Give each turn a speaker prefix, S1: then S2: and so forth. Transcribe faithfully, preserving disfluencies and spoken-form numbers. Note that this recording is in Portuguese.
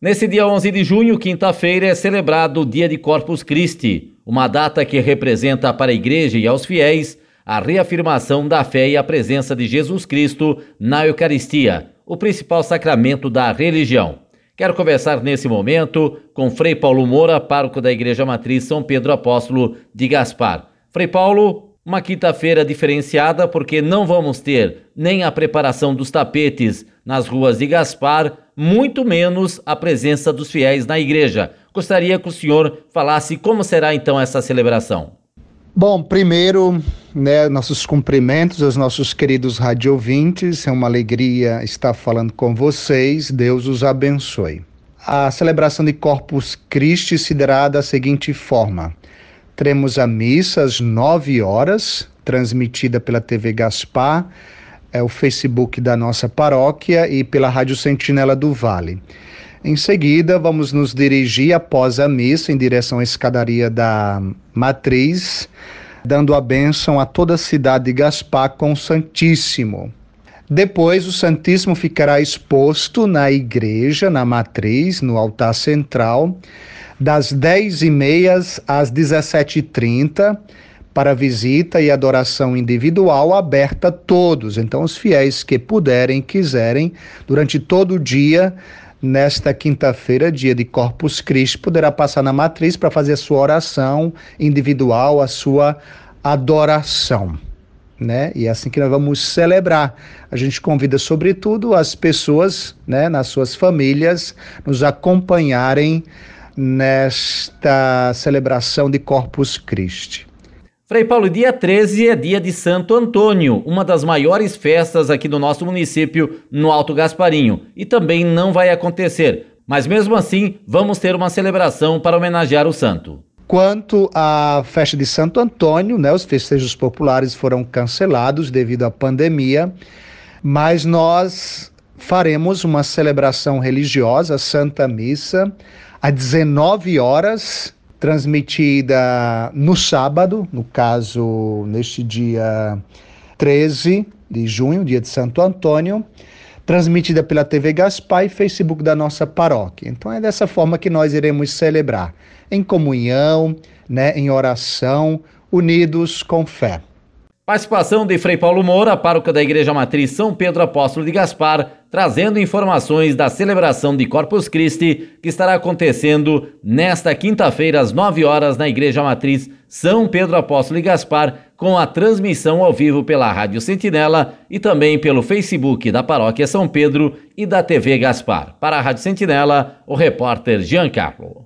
S1: Nesse dia onze de junho, quinta-feira, é celebrado o Dia de Corpus Christi, uma data que representa para a Igreja e aos fiéis a reafirmação da fé e a presença de Jesus Cristo na Eucaristia, o principal sacramento da religião. Quero conversar nesse momento com Frei Paulo Moura, pároco da Igreja Matriz São Pedro Apóstolo de Gaspar. Frei Paulo, uma quinta-feira diferenciada porque não vamos ter nem a preparação dos tapetes nas ruas de Gaspar, muito menos a presença dos fiéis na igreja. Gostaria que o senhor falasse como será então essa celebração.
S2: Bom, primeiro, né, nossos cumprimentos aos nossos queridos radiovintes. É uma alegria estar falando com vocês. Deus os abençoe. A celebração de Corpus Christi se dará da seguinte forma. Teremos a missa às nove horas, transmitida pela T V Gaspar, é o Facebook da nossa paróquia e pela Rádio Sentinela do Vale. Em seguida, vamos nos dirigir após a missa em direção à escadaria da Matriz, dando a bênção a toda a cidade de Gaspar com o Santíssimo. Depois, o Santíssimo ficará exposto na igreja, na Matriz, no altar central, das dez e meia às dezessete e trinta, para visita e adoração individual aberta a todos. Então, os fiéis que puderem, quiserem, durante todo o dia, nesta quinta-feira, dia de Corpus Christi, poderá passar na Matriz para fazer a sua oração individual, a sua adoração, né? E é assim que nós vamos celebrar. A gente convida, sobretudo, as pessoas, né, nas suas famílias, nos acompanharem nesta celebração de Corpus Christi.
S1: Frei Paulo, dia treze é dia de Santo Antônio, uma das maiores festas aqui do nosso município, no Alto Gasparinho, e também não vai acontecer, mas mesmo assim vamos ter uma celebração para homenagear o santo.
S2: Quanto à festa de Santo Antônio, né, os festejos populares foram cancelados devido à pandemia, mas nós faremos uma celebração religiosa, Santa Missa, às dezenove horas, transmitida no sábado, no caso, neste dia treze de junho, dia de Santo Antônio, transmitida pela T V Gaspar e Facebook da nossa paróquia. Então é dessa forma que nós iremos celebrar, em comunhão, né, em oração, unidos com fé.
S1: Participação de Frei Paulo Moura, pároco da Igreja Matriz São Pedro Apóstolo de Gaspar, trazendo informações da celebração de Corpus Christi, que estará acontecendo nesta quinta-feira, às nove horas, na Igreja Matriz São Pedro Apóstolo de Gaspar, com a transmissão ao vivo pela Rádio Sentinela e também pelo Facebook da Paróquia São Pedro e da T V Gaspar. Para a Rádio Sentinela, o repórter Giancarlo.